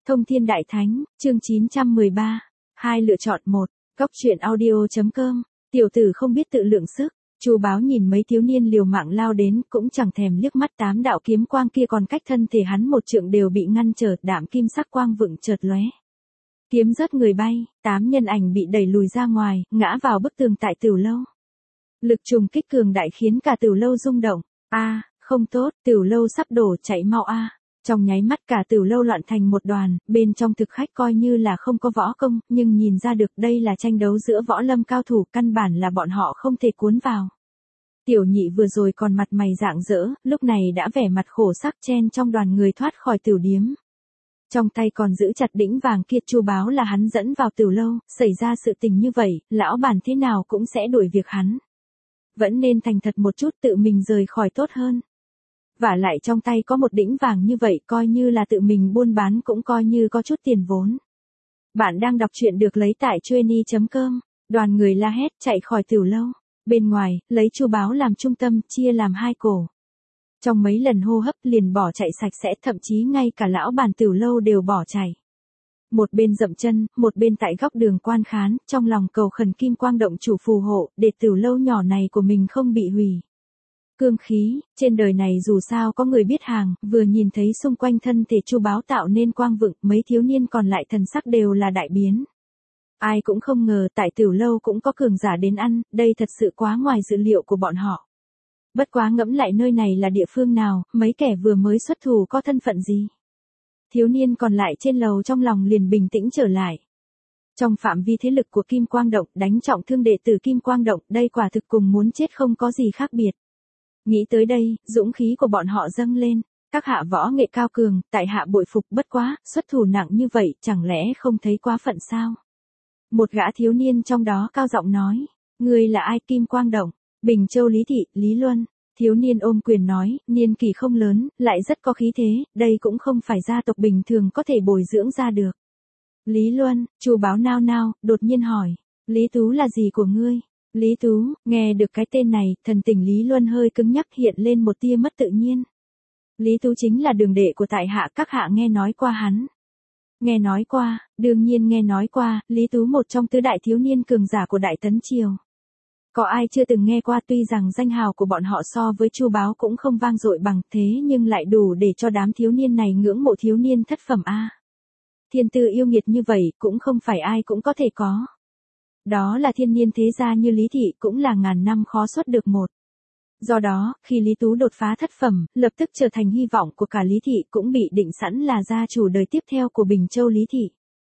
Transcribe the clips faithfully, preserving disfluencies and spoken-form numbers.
Thông Thiên Đại Thánh, chương chín trăm mười ba. Hai lựa chọn một. Góc truyện audio.com. Tiểu tử không biết tự lượng sức. Chu Báo nhìn mấy thiếu niên liều mạng lao đến, cũng chẳng thèm liếc mắt tám đạo kiếm quang kia còn cách thân thể hắn một trượng đều bị ngăn trở, đạm kim sắc quang vựng chợt lóe. Kiếm rớt người bay, tám nhân ảnh bị đẩy lùi ra ngoài, ngã vào bức tường tại Tửu Lâu. Lực trùng kích cường đại khiến cả Tửu Lâu rung động. A, không tốt, Tửu Lâu sắp đổ, chạy mau a. Trong nháy mắt cả Tửu Lâu loạn thành một đoàn, bên trong thực khách coi như là không có võ công, nhưng nhìn ra được đây là tranh đấu giữa võ lâm cao thủ, căn bản là bọn họ không thể cuốn vào. Tiểu Nhị vừa rồi còn mặt mày rạng rỡ, lúc này đã vẻ mặt khổ sắc chen trong đoàn người thoát khỏi tiểu điếm. Trong tay còn giữ chặt đĩnh vàng kia. Chu Báo là hắn dẫn vào Tửu Lâu, xảy ra sự tình như vậy, lão bản thế nào cũng sẽ đuổi việc hắn. Vẫn nên thành thật một chút, tự mình rời khỏi tốt hơn. Vả lại trong tay có một đĩnh vàng như vậy, coi như là tự mình buôn bán cũng coi như có chút tiền vốn. Bạn đang đọc truyện được lấy tại chueny chấm com. Đoàn người la hét chạy khỏi Tửu Lâu. Bên ngoài, lấy Chu Báo làm trung tâm, chia làm hai cổ. Trong mấy lần hô hấp liền bỏ chạy sạch sẽ, thậm chí ngay cả lão bản Tửu Lâu đều bỏ chạy. Một bên dậm chân, một bên tại góc đường quan khán, trong lòng cầu khẩn Kim Quang Động chủ phù hộ, để Tửu Lâu nhỏ này của mình không bị hủy. Cương khí, trên đời này dù sao có người biết hàng, vừa nhìn thấy xung quanh thân thể Chu Báo tạo nên quang vựng, mấy thiếu niên còn lại thần sắc đều là đại biến. Ai cũng không ngờ tại Tửu Lâu cũng có cường giả đến ăn, đây thật sự quá ngoài dự liệu của bọn họ. Bất quá ngẫm lại nơi này là địa phương nào, mấy kẻ vừa mới xuất thủ có thân phận gì. Thiếu niên còn lại trên lầu trong lòng liền bình tĩnh trở lại. Trong phạm vi thế lực của Kim Quang Động, đánh trọng thương đệ tử Kim Quang Động, đây quả thực cùng muốn chết không có gì khác biệt. Nghĩ tới đây, dũng khí của bọn họ dâng lên. Các hạ võ nghệ cao cường, tại hạ bội phục, bất quá, xuất thủ nặng như vậy, chẳng lẽ không thấy quá phận sao? Một gã thiếu niên trong đó cao giọng nói, ngươi là ai? Kim Quang Động, Bình Châu Lý Thị, Lý Luân. Thiếu niên ôm quyền nói, niên kỷ không lớn, lại rất có khí thế, đây cũng không phải gia tộc bình thường có thể bồi dưỡng ra được. Lý Luân, Chu Báo nao nao, đột nhiên hỏi, Lý Tú là gì của ngươi? Lý Tú, nghe được cái tên này, thần tình Lý Luân hơi cứng nhắc, hiện lên một tia mất tự nhiên. Lý Tú chính là đường đệ của tại hạ, các hạ nghe nói qua hắn. Nghe nói qua, đương nhiên nghe nói qua, Lý Tú một trong tứ đại thiếu niên cường giả của Đại Tấn Triều. Có ai chưa từng nghe qua, tuy rằng danh hào của bọn họ so với Chu Báo cũng không vang dội bằng thế nhưng lại đủ để cho đám thiếu niên này ngưỡng mộ thiếu niên thất phẩm a. Thiên tư yêu nghiệt như vậy cũng không phải ai cũng có thể có. Đó là thiên niên thế gia như Lý Thị, cũng là ngàn năm khó xuất được một. Do đó, khi Lý Tú đột phá thất phẩm, lập tức trở thành hy vọng của cả Lý Thị, cũng bị định sẵn là gia chủ đời tiếp theo của Bình Châu Lý Thị.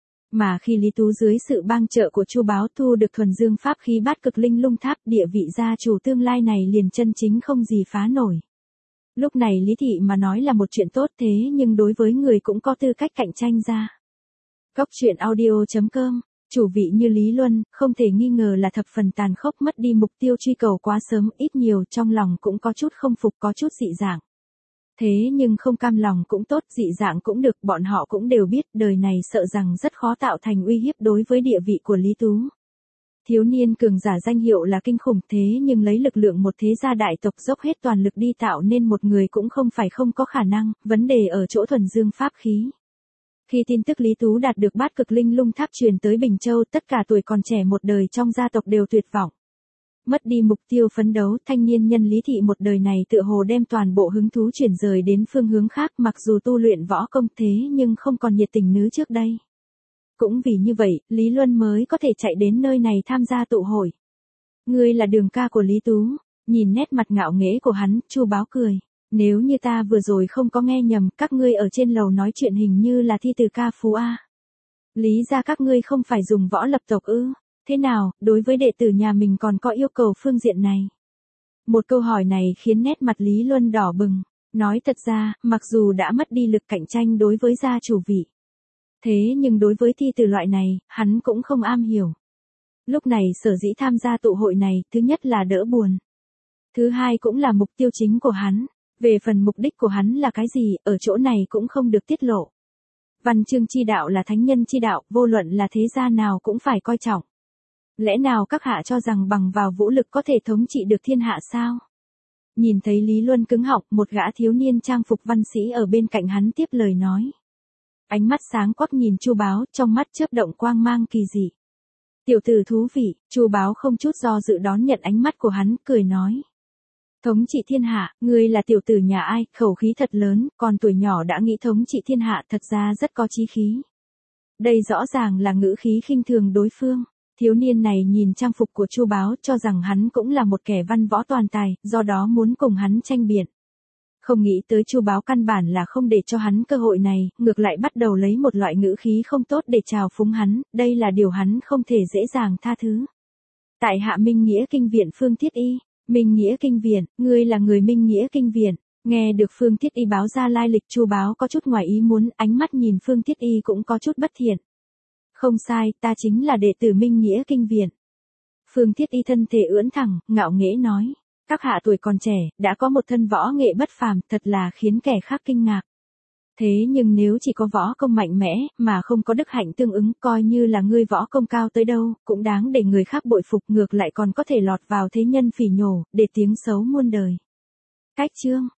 Mà khi Lý Tú dưới sự bang trợ của Chu Báo thu được thuần dương pháp khí Bát Cực Linh Lung Tháp, địa vị gia chủ tương lai này liền chân chính không gì phá nổi. Lúc này Lý Thị mà nói là một chuyện tốt, thế nhưng đối với người cũng có tư cách cạnh tranh ra. Góc truyện audio.com. Chủ vị như Lý Luân, không thể nghi ngờ là thập phần tàn khốc, mất đi mục tiêu truy cầu quá sớm, ít nhiều trong lòng cũng có chút không phục, có chút dị dạng. Thế nhưng không cam lòng cũng tốt, dị dạng cũng được, bọn họ cũng đều biết đời này sợ rằng rất khó tạo thành uy hiếp đối với địa vị của Lý Tú. Thiếu niên cường giả danh hiệu là kinh khủng, thế nhưng lấy lực lượng một thế gia đại tộc dốc hết toàn lực đi tạo nên một người cũng không phải không có khả năng, vấn đề ở chỗ thuần dương pháp khí. Khi tin tức Lý Tú đạt được Bát Cực Linh Lung Tháp truyền tới Bình Châu, tất cả tuổi còn trẻ một đời trong gia tộc đều tuyệt vọng. Mất đi mục tiêu phấn đấu, thanh niên nhân Lý Thị một đời này tựa hồ đem toàn bộ hứng thú chuyển rời đến phương hướng khác, mặc dù tu luyện võ công thế nhưng không còn nhiệt tình như trước đây. Cũng vì như vậy, Lý Luân mới có thể chạy đến nơi này tham gia tụ hội. Ngươi là đường ca của Lý Tú, nhìn nét mặt ngạo nghễ của hắn, Chu Báo cười. Nếu như ta vừa rồi không có nghe nhầm, các ngươi ở trên lầu nói chuyện hình như là thi từ ca phú a. Lý ra các ngươi không phải dùng võ lập tộc ư? Thế nào, đối với đệ tử nhà mình còn có yêu cầu phương diện này? Một câu hỏi này khiến nét mặt Lý Luân đỏ bừng. Nói thật ra, mặc dù đã mất đi lực cạnh tranh đối với gia chủ vị. Thế nhưng đối với thi từ loại này, hắn cũng không am hiểu. Lúc này sở dĩ tham gia tụ hội này, thứ nhất là đỡ buồn. Thứ hai cũng là mục tiêu chính của hắn. Về phần mục đích của hắn là cái gì, ở chỗ này cũng không được tiết lộ. Văn chương chi đạo là thánh nhân chi đạo, vô luận là thế gia nào cũng phải coi trọng. Lẽ nào các hạ cho rằng bằng vào vũ lực có thể thống trị được thiên hạ sao? Nhìn thấy Lý Luân cứng họng, một gã thiếu niên trang phục văn sĩ ở bên cạnh hắn tiếp lời nói. Ánh mắt sáng quắc nhìn Chu Báo, trong mắt chớp động quang mang kỳ dị. Tiểu tử thú vị, Chu Báo không chút do dự đón nhận ánh mắt của hắn, cười nói. Thống trị thiên hạ, ngươi là tiểu tử nhà ai, khẩu khí thật lớn, còn tuổi nhỏ đã nghĩ thống trị thiên hạ thật ra rất có chí khí. Đây rõ ràng là ngữ khí khinh thường đối phương. Thiếu niên này nhìn trang phục của Chu Báo cho rằng hắn cũng là một kẻ văn võ toàn tài, do đó muốn cùng hắn tranh biện. Không nghĩ tới Chu Báo căn bản là không để cho hắn cơ hội này, ngược lại bắt đầu lấy một loại ngữ khí không tốt để chào phúng hắn, đây là điều hắn không thể dễ dàng tha thứ. Tại hạ Minh Nghĩa Kinh Viện Phương Thiết Y, Minh Nghĩa Kinh Viện, ngươi là người Minh Nghĩa Kinh Viện. Nghe được Phương Thiết Y báo ra lai lịch, Chu Báo có chút ngoài ý muốn, ánh mắt nhìn Phương Thiết Y cũng có chút bất thiện. Không sai, ta chính là đệ tử Minh Nghĩa Kinh Viện. Phương Thiết Y thân thể ưỡn thẳng, ngạo nghễ nói. Các hạ tuổi còn trẻ, đã có một thân võ nghệ bất phàm, thật là khiến kẻ khác kinh ngạc. Thế nhưng nếu chỉ có võ công mạnh mẽ, mà không có đức hạnh tương ứng, coi như là ngươi võ công cao tới đâu, cũng đáng để người khác bội phục, ngược lại còn có thể lọt vào thế nhân phỉ nhổ, để tiếng xấu muôn đời. Cách chương